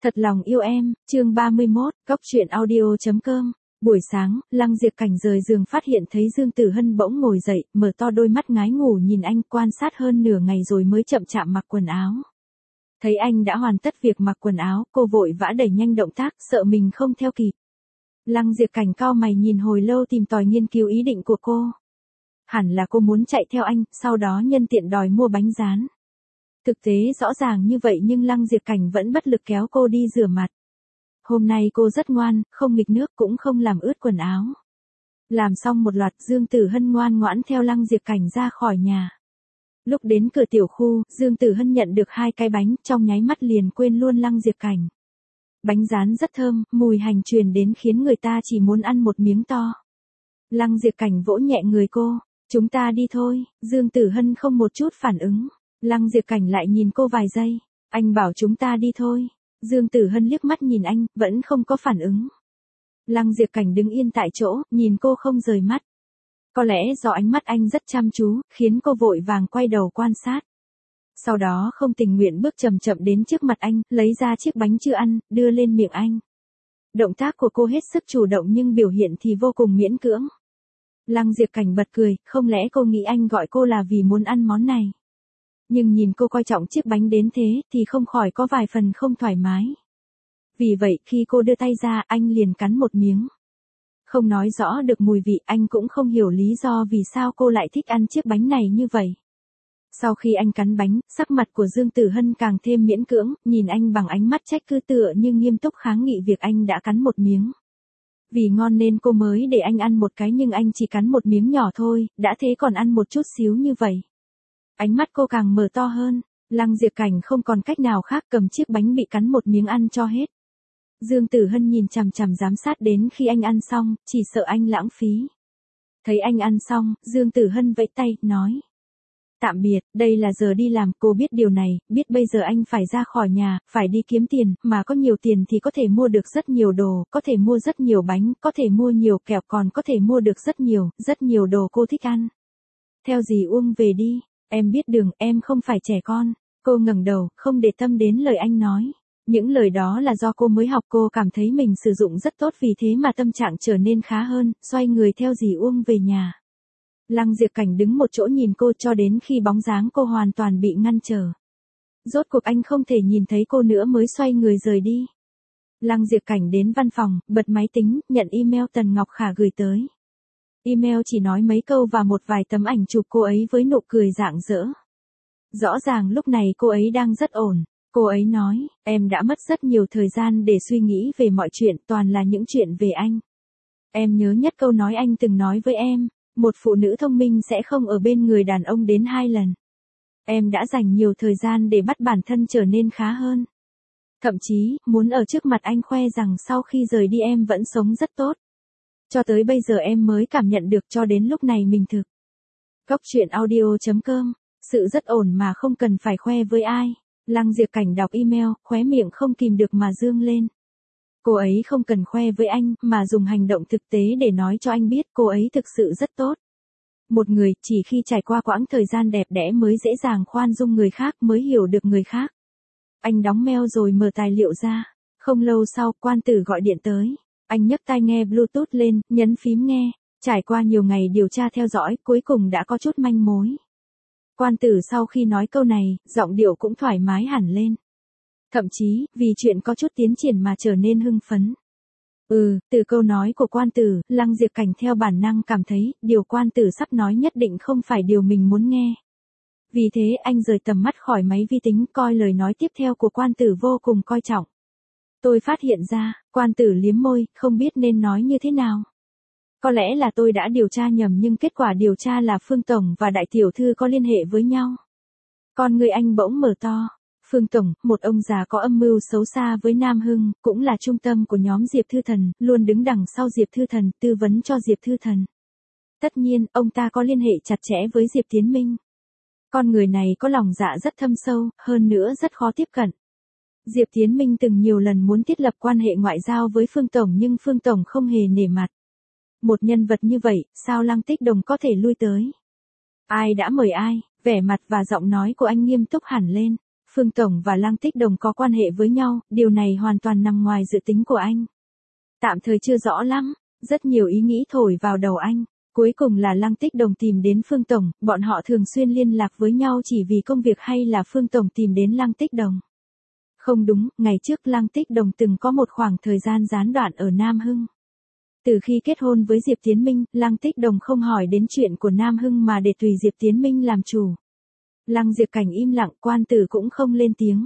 Thật lòng yêu em, chương 31, góc truyện audio.com. Buổi sáng, Lăng Diệp Cảnh rời giường phát hiện thấy Dương Tử Hân bỗng ngồi dậy, mở to đôi mắt ngái ngủ nhìn anh, quan sát hơn nửa ngày rồi mới chậm chạm mặc quần áo. Thấy anh đã hoàn tất việc mặc quần áo, cô vội vã đẩy nhanh động tác, sợ mình không theo kịp. Lăng Diệp Cảnh cau mày nhìn hồi lâu tìm tòi nghiên cứu ý định của cô. Hẳn là cô muốn chạy theo anh, sau đó nhân tiện đòi mua bánh rán. Thực tế rõ ràng như vậy nhưng Lăng Diệp Cảnh vẫn bất lực kéo cô đi rửa mặt. Hôm nay cô rất ngoan, không nghịch nước cũng không làm ướt quần áo. Làm xong một loạt, Dương Tử Hân ngoan ngoãn theo Lăng Diệp Cảnh ra khỏi nhà. Lúc đến cửa tiểu khu, Dương Tử Hân nhận được 2 cái bánh, trong nháy mắt liền quên luôn Lăng Diệp Cảnh. Bánh rán rất thơm, mùi hành truyền đến khiến người ta chỉ muốn ăn một miếng to. Lăng Diệp Cảnh vỗ nhẹ người cô, chúng ta đi thôi. Dương Tử Hân không một chút phản ứng. Lăng Diệp Cảnh lại nhìn cô vài giây, anh bảo chúng ta đi thôi. Dương Tử Hân liếc mắt nhìn anh, vẫn không có phản ứng. Lăng Diệp Cảnh đứng yên tại chỗ, nhìn cô không rời mắt. Có lẽ do ánh mắt anh rất chăm chú, khiến cô vội vàng quay đầu quan sát. Sau đó không tình nguyện bước chậm chậm đến trước mặt anh, lấy ra chiếc bánh chưa ăn, đưa lên miệng anh. Động tác của cô hết sức chủ động nhưng biểu hiện thì vô cùng miễn cưỡng. Lăng Diệp Cảnh bật cười, không lẽ cô nghĩ anh gọi cô là vì muốn ăn món này. Nhưng nhìn cô coi trọng chiếc bánh đến thế thì không khỏi có vài phần không thoải mái. Vì vậy khi cô đưa tay ra anh liền cắn một miếng. Không nói rõ được mùi vị, anh cũng không hiểu lý do vì sao cô lại thích ăn chiếc bánh này như vậy. Sau khi anh cắn bánh, sắc mặt của Dương Tử Hân càng thêm miễn cưỡng, nhìn anh bằng ánh mắt trách cứ tựa nhưng nghiêm túc kháng nghị việc anh đã cắn một miếng. Vì ngon nên cô mới để anh ăn một cái nhưng anh chỉ cắn một miếng nhỏ thôi, đã thế còn ăn một chút xíu như vậy. Ánh mắt cô càng mở to hơn, Lăng Diệp Cảnh không còn cách nào khác cầm chiếc bánh bị cắn một miếng ăn cho hết. Dương Tử Hân nhìn chằm chằm giám sát đến khi anh ăn xong, chỉ sợ anh lãng phí. Thấy anh ăn xong, Dương Tử Hân vẫy tay, nói. Tạm biệt, đây là giờ đi làm, cô biết điều này, biết bây giờ anh phải ra khỏi nhà, phải đi kiếm tiền, mà có nhiều tiền thì có thể mua được rất nhiều đồ, có thể mua rất nhiều bánh, có thể mua nhiều kẹo còn có thể mua được rất nhiều đồ cô thích ăn. Theo dì Uông về đi. Em biết đường, em không phải trẻ con. Cô ngẩng đầu, không để tâm đến lời anh nói. Những lời đó là do cô mới học, cô cảm thấy mình sử dụng rất tốt vì thế mà tâm trạng trở nên khá hơn, xoay người theo dì Uông về nhà. Lăng Diệp Cảnh đứng một chỗ nhìn cô cho đến khi bóng dáng cô hoàn toàn bị ngăn trở. Rốt cuộc anh không thể nhìn thấy cô nữa mới xoay người rời đi. Lăng Diệp Cảnh đến văn phòng, bật máy tính, nhận email Tần Ngọc Khả gửi tới. Email chỉ nói mấy câu và một vài tấm ảnh chụp cô ấy với nụ cười rạng rỡ. Rõ ràng lúc này cô ấy đang rất ổn. Cô ấy nói, em đã mất rất nhiều thời gian để suy nghĩ về mọi chuyện, toàn là những chuyện về anh. Em nhớ nhất câu nói anh từng nói với em, một phụ nữ thông minh sẽ không ở bên người đàn ông đến 2 lần. Em đã dành nhiều thời gian để bắt bản thân trở nên khá hơn. Thậm chí, muốn ở trước mặt anh khoe rằng sau khi rời đi em vẫn sống rất tốt. Cho tới bây giờ em mới cảm nhận được cho đến lúc này mình thực. Góc truyện audio.com, sự rất ổn mà không cần phải khoe với ai. Lăng Diệp Cảnh đọc email, khóe miệng không kìm được mà dương lên. Cô ấy không cần khoe với anh, mà dùng hành động thực tế để nói cho anh biết cô ấy thực sự rất tốt. Một người, chỉ khi trải qua quãng thời gian đẹp đẽ mới dễ dàng khoan dung người khác, mới hiểu được người khác. Anh đóng mail rồi mở tài liệu ra. Không lâu sau, Quan Tử gọi điện tới. Anh nhấc tai nghe Bluetooth lên, nhấn phím nghe. Trải qua nhiều ngày điều tra theo dõi, cuối cùng đã có chút manh mối. Quan Tử sau khi nói câu này, giọng điệu cũng thoải mái hẳn lên. Thậm chí, vì chuyện có chút tiến triển mà trở nên hưng phấn. Từ câu nói của Quan Tử, Lăng Diệp Cảnh theo bản năng cảm thấy, điều Quan Tử sắp nói nhất định không phải điều mình muốn nghe. Vì thế anh rời tầm mắt khỏi máy vi tính, coi lời nói tiếp theo của Quan Tử vô cùng coi trọng. Tôi phát hiện ra, Quan Tử liếm môi, không biết nên nói như thế nào. Có lẽ là tôi đã điều tra nhầm nhưng kết quả điều tra là Phương Tổng và Đại Tiểu Thư có liên hệ với nhau. Con người anh bỗng mở to. Phương Tổng, một ông già có âm mưu xấu xa với Nam Hưng, cũng là trung tâm của nhóm Diệp Thư Thần, luôn đứng đằng sau Diệp Thư Thần, tư vấn cho Diệp Thư Thần. Tất nhiên, ông ta có liên hệ chặt chẽ với Diệp Tiến Minh. Con người này có lòng dạ rất thâm sâu, hơn nữa rất khó tiếp cận. Diệp Tiến Minh từng nhiều lần muốn thiết lập quan hệ ngoại giao với Phương Tổng nhưng Phương Tổng không hề nể mặt. Một nhân vật như vậy, sao Lăng Tích Đồng có thể lui tới? Ai đã mời ai? Vẻ mặt và giọng nói của anh nghiêm túc hẳn lên. Phương Tổng và Lăng Tích Đồng có quan hệ với nhau, điều này hoàn toàn nằm ngoài dự tính của anh. Tạm thời chưa rõ lắm, rất nhiều ý nghĩ thổi vào đầu anh. Cuối cùng là Lăng Tích Đồng tìm đến Phương Tổng, bọn họ thường xuyên liên lạc với nhau chỉ vì công việc hay là Phương Tổng tìm đến Lăng Tích Đồng? Không đúng, ngày trước Lăng Tích Đồng từng có một khoảng thời gian gián đoạn ở Nam Hưng. Từ khi kết hôn với Diệp Tiến Minh, Lăng Tích Đồng không hỏi đến chuyện của Nam Hưng mà để tùy Diệp Tiến Minh làm chủ. Lăng Diệp Cảnh im lặng, quan tử cũng không lên tiếng.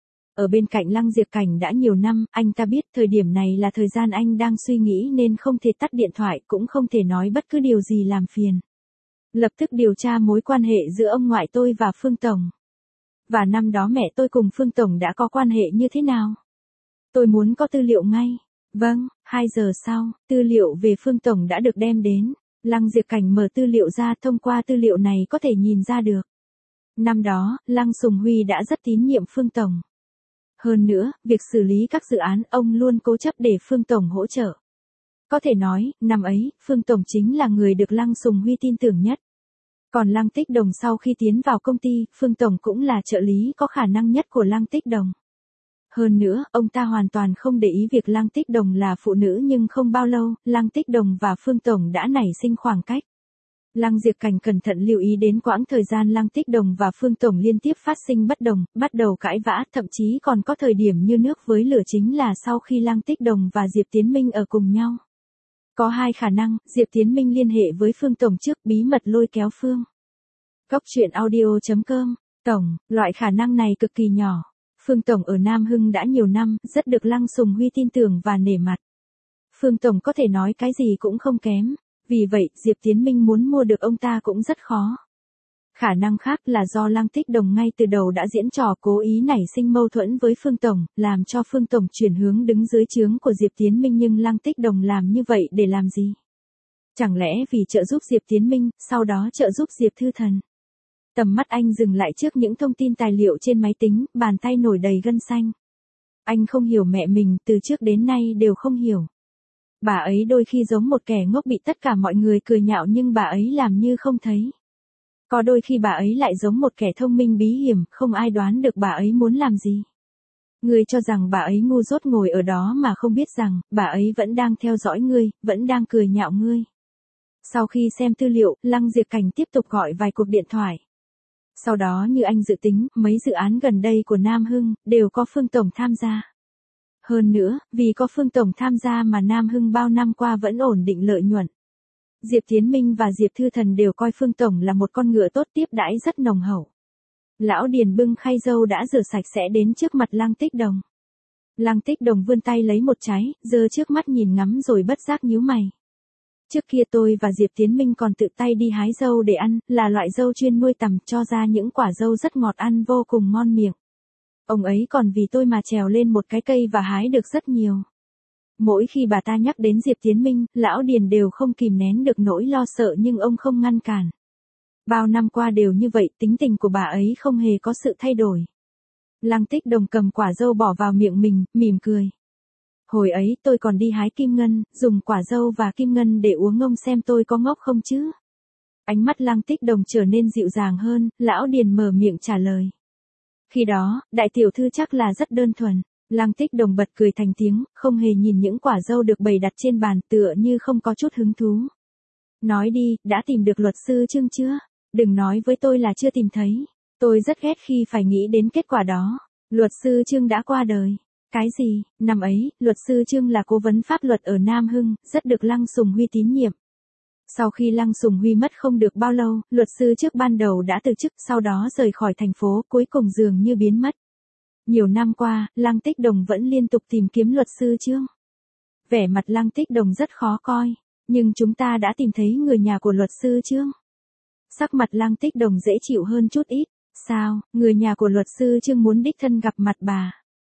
Ở bên cạnh Lăng Diệp Cảnh đã nhiều năm, anh ta biết thời điểm này là thời gian anh đang suy nghĩ nên không thể tắt điện thoại, cũng không thể nói bất cứ điều gì làm phiền. Lập tức điều tra mối quan hệ giữa ông ngoại tôi và Phương Tổng. Và năm đó mẹ tôi cùng Phương Tổng đã có quan hệ như thế nào? Tôi muốn có tư liệu ngay. Vâng, 2 giờ sau, tư liệu về Phương Tổng đã được đem đến. Lăng Diệp Cảnh mở tư liệu ra, thông qua tư liệu này có thể nhìn ra được. Năm đó, Lăng Sùng Huy đã rất tín nhiệm Phương Tổng. Hơn nữa, việc xử lý các dự án ông luôn cố chấp để Phương Tổng hỗ trợ. Có thể nói, năm ấy, Phương Tổng chính là người được Lăng Sùng Huy tin tưởng nhất. Còn Lăng Tích Đồng sau khi tiến vào công ty, Phương Tổng cũng là trợ lý có khả năng nhất của Lăng Tích Đồng. Hơn nữa, ông ta hoàn toàn không để ý việc Lăng Tích Đồng là phụ nữ, nhưng không bao lâu, Lăng Tích Đồng và Phương Tổng đã nảy sinh khoảng cách. Lăng Diệp Cảnh cẩn thận lưu ý đến quãng thời gian Lăng Tích Đồng và Phương Tổng liên tiếp phát sinh bất đồng, bắt đầu cãi vã, thậm chí còn có thời điểm như nước với lửa, chính là sau khi Lăng Tích Đồng và Diệp Tiến Minh ở cùng nhau. Có hai khả năng, Diệp Tiến Minh liên hệ với Phương Tổng trước, bí mật lôi kéo Phương. Góc truyện audio.com. Tổng, loại khả năng này cực kỳ nhỏ. Phương Tổng ở Nam Hưng đã nhiều năm, rất được Lăng Sùng Huy tin tưởng và nể mặt. Phương Tổng có thể nói cái gì cũng không kém. Vì vậy, Diệp Tiến Minh muốn mua được ông ta cũng rất khó. Khả năng khác là do Lăng Tích Đồng ngay từ đầu đã diễn trò cố ý nảy sinh mâu thuẫn với Phương Tổng, làm cho Phương Tổng chuyển hướng đứng dưới trướng của Diệp Tiến Minh, nhưng Lăng Tích Đồng làm như vậy để làm gì? Chẳng lẽ vì trợ giúp Diệp Tiến Minh, sau đó trợ giúp Diệp Thư Thần? Tầm mắt anh dừng lại trước những thông tin tài liệu trên máy tính, bàn tay nổi đầy gân xanh. Anh không hiểu mẹ mình, từ trước đến nay đều không hiểu. Bà ấy đôi khi giống một kẻ ngốc bị tất cả mọi người cười nhạo nhưng bà ấy làm như không thấy. Có đôi khi bà ấy lại giống một kẻ thông minh bí hiểm, không ai đoán được bà ấy muốn làm gì. Ngươi cho rằng bà ấy ngu dốt ngồi ở đó mà không biết rằng, bà ấy vẫn đang theo dõi ngươi, vẫn đang cười nhạo ngươi. Sau khi xem tư liệu, Lăng Diệp Cảnh tiếp tục gọi vài cuộc điện thoại. Sau đó như anh dự tính, mấy dự án gần đây của Nam Hưng, đều có Phương Tổng tham gia. Hơn nữa, vì có Phương Tổng tham gia mà Nam Hưng bao năm qua vẫn ổn định lợi nhuận. Diệp Tiến Minh và Diệp Thư Thần đều coi Phương Tổng là một con ngựa tốt, tiếp đãi rất nồng hậu. Lão Điền bưng khay dâu đã rửa sạch sẽ đến trước mặt Lăng Tích Đồng. Lăng Tích Đồng vươn tay lấy một trái, giơ trước mắt nhìn ngắm rồi bất giác nhíu mày. Trước kia tôi và Diệp Tiến Minh còn tự tay đi hái dâu để ăn, là loại dâu chuyên nuôi tằm, cho ra những quả dâu rất ngọt, ăn vô cùng ngon miệng. Ông ấy còn vì tôi mà trèo lên một cái cây và hái được rất nhiều. Mỗi khi bà ta nhắc đến Diệp Tiến Minh, lão Điền đều không kìm nén được nỗi lo sợ, nhưng ông không ngăn cản. Bao năm qua đều như vậy, tính tình của bà ấy không hề có sự thay đổi. Lăng Tích Đồng cầm quả dâu bỏ vào miệng mình, mỉm cười. Hồi ấy tôi còn đi hái kim ngân, dùng quả dâu và kim ngân để uống, ông xem tôi có ngốc không chứ? Ánh mắt Lăng Tích Đồng trở nên dịu dàng hơn, lão Điền mở miệng trả lời. Khi đó, đại tiểu thư chắc là rất đơn thuần. Lăng Tích Đồng bật cười thành tiếng, không hề nhìn những quả dâu được bày đặt trên bàn, tựa như không có chút hứng thú. Nói đi, đã tìm được luật sư Trương chưa? Đừng nói với tôi là chưa tìm thấy. Tôi rất ghét khi phải nghĩ đến kết quả đó. Luật sư Trương đã qua đời. Cái gì? Năm ấy, luật sư Trương là cố vấn pháp luật ở Nam Hưng, rất được Lăng Sùng Huy tín nhiệm. Sau khi Lăng Sùng Huy mất không được bao lâu, luật sư trước ban đầu đã từ chức, sau đó rời khỏi thành phố, cuối cùng dường như biến mất. Nhiều năm qua, Lăng Tích Đồng vẫn liên tục tìm kiếm luật sư Trương. Vẻ mặt Lăng Tích Đồng rất khó coi, nhưng chúng ta đã tìm thấy người nhà của luật sư Trương. Sắc mặt Lăng Tích Đồng dễ chịu hơn chút ít. Sao, người nhà của luật sư Trương muốn đích thân gặp mặt bà?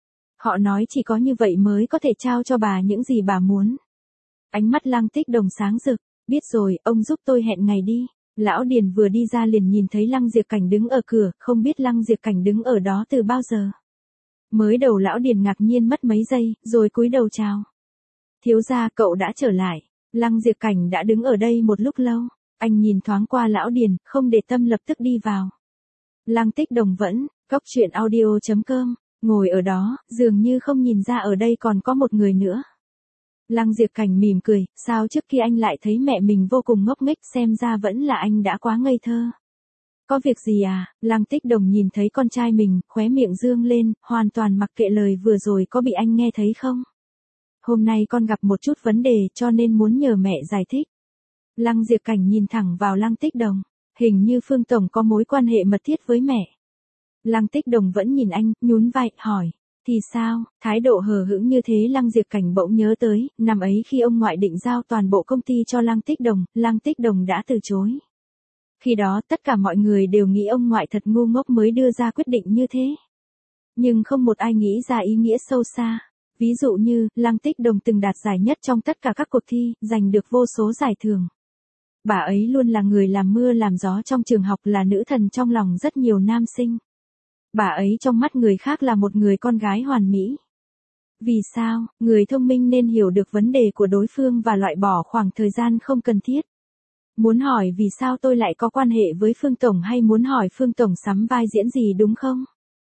Họ nói chỉ có như vậy mới có thể trao cho bà những gì bà muốn. Ánh mắt Lăng Tích Đồng sáng rực. Biết rồi, ông giúp tôi hẹn ngày đi. Lão Điền vừa đi ra liền nhìn thấy Lăng Diệp Cảnh đứng ở cửa, không biết Lăng Diệp Cảnh đứng ở đó từ bao giờ. Mới đầu lão Điền ngạc nhiên mất mấy giây, rồi cúi đầu chào. Thiếu gia, cậu đã trở lại. Lăng Diệp Cảnh đã đứng ở đây một lúc lâu. Anh nhìn thoáng qua lão Điền, không để tâm lập tức đi vào. Lăng Tích Đồng vẫn, góc chuyện audio.com, ngồi ở đó, dường như không nhìn ra ở đây còn có một người nữa. Lăng Diệp Cảnh mỉm cười, sao trước khi anh lại thấy mẹ mình vô cùng ngốc nghếch, xem ra vẫn là anh đã quá ngây thơ. Có việc gì à? Lăng Tích Đồng nhìn thấy con trai mình, khóe miệng dương lên, hoàn toàn mặc kệ lời vừa rồi có bị anh nghe thấy không. Hôm nay con gặp một chút vấn đề cho nên muốn nhờ mẹ giải thích. Lăng Diệp Cảnh nhìn thẳng vào Lăng Tích Đồng, hình như Phương Tổng có mối quan hệ mật thiết với mẹ. Lăng Tích Đồng vẫn nhìn anh, nhún vai, hỏi. Thì sao? Thái độ hờ hững như thế Lăng Diệp Cảnh bỗng nhớ tới, năm ấy khi ông ngoại định giao toàn bộ công ty cho Lăng Tích Đồng đã từ chối. Khi đó tất cả mọi người đều nghĩ ông ngoại thật ngu ngốc mới đưa ra quyết định như thế. Nhưng không một ai nghĩ ra ý nghĩa sâu xa. Ví dụ như, Lăng Tích Đồng từng đạt giải nhất trong tất cả các cuộc thi, giành được vô số giải thưởng. Bà ấy luôn là người làm mưa làm gió trong trường học, là nữ thần trong lòng rất nhiều nam sinh. Bà ấy trong mắt người khác là một người con gái hoàn mỹ. Vì sao, người thông minh nên hiểu được vấn đề của đối phương và loại bỏ khoảng thời gian không cần thiết. Muốn hỏi vì sao tôi lại có quan hệ với Phương Tổng hay muốn hỏi Phương Tổng sắm vai diễn gì đúng không?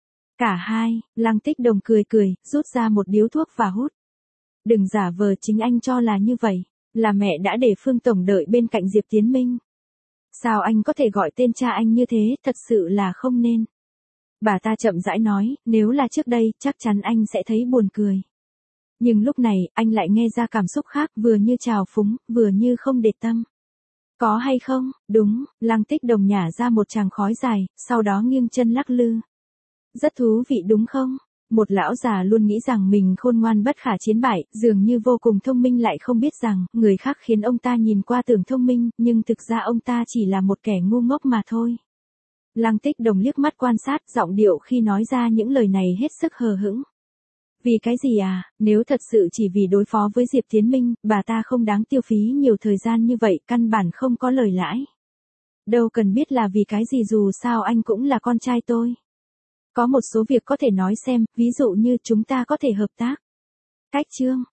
Cả hai, Lăng Tích Đồng cười cười, rút ra một điếu thuốc và hút. Đừng giả vờ, chính anh cho là như vậy, là mẹ đã để Phương Tổng đợi bên cạnh Diệp Tiến Minh. Sao anh có thể gọi tên cha anh như thế, thật sự là không nên. Bà ta chậm rãi nói, nếu là trước đây, chắc chắn anh sẽ thấy buồn cười. Nhưng lúc này, anh lại nghe ra cảm xúc khác, vừa như trào phúng, vừa như không để tâm. Có hay không? Đúng, Lăng Tích Đồng nhả ra một tràng khói dài, sau đó nghiêng chân lắc lư. Rất thú vị đúng không? Một lão già luôn nghĩ rằng mình khôn ngoan bất khả chiến bại, dường như vô cùng thông minh, lại không biết rằng, người khác khiến ông ta nhìn qua tưởng thông minh, nhưng thực ra ông ta chỉ là một kẻ ngu ngốc mà thôi. Lăng Tích Đồng liếc mắt quan sát, giọng điệu khi nói ra những lời này hết sức hờ hững. Vì cái gì à, nếu thật sự chỉ vì đối phó với Diệp Tiến Minh, bà ta không đáng tiêu phí nhiều thời gian như vậy, căn bản không có lời lãi. Đâu cần biết là vì cái gì, dù sao anh cũng là con trai tôi. Có một số việc có thể nói xem, ví dụ như chúng ta có thể hợp tác. Cách chương